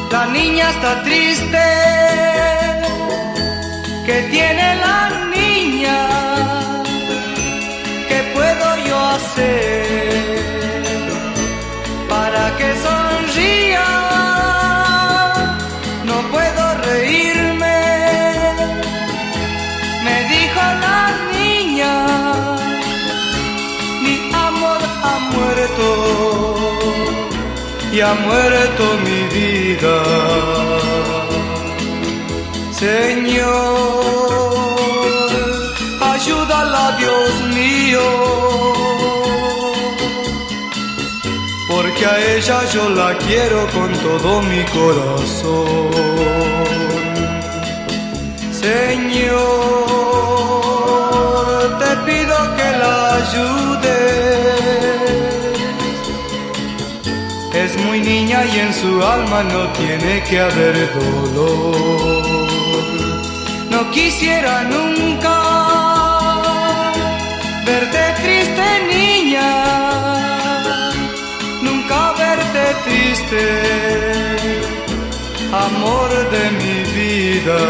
La niña está triste. ¿Qué tiene la niña? ¿Qué puedo yo hacer para que sonría? No puedo reírme, me dijo la niña. Mi amor ha muerto y ha muerto mi vida. Señor, ayúdala, Dios mío, porque a ella yo la quiero con todo mi corazón. Señor, te pido que la ayudes. Es muy niña y en su alma no tiene que haber dolor. No quisiera nunca verte triste, niña, nunca verte triste, amor de mi vida.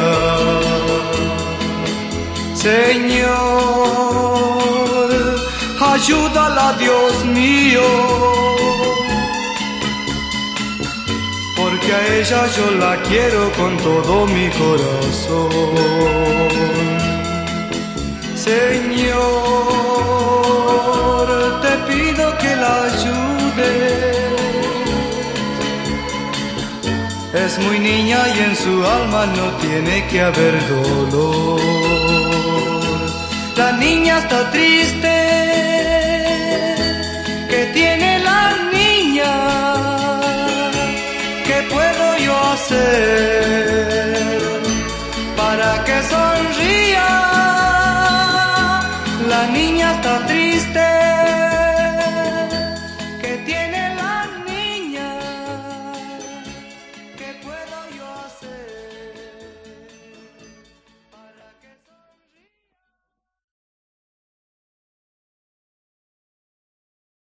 Señor, ayúdala, Dios mío, porque a ella yo la quiero con todo mi corazón. Señor, te pido que la ayudes. Es muy niña y en su alma no tiene que haber dolor. La niña está triste. ¿Qué tiene la niña? ¿Qué puedo yo hacer para que sonría? La niña está triste.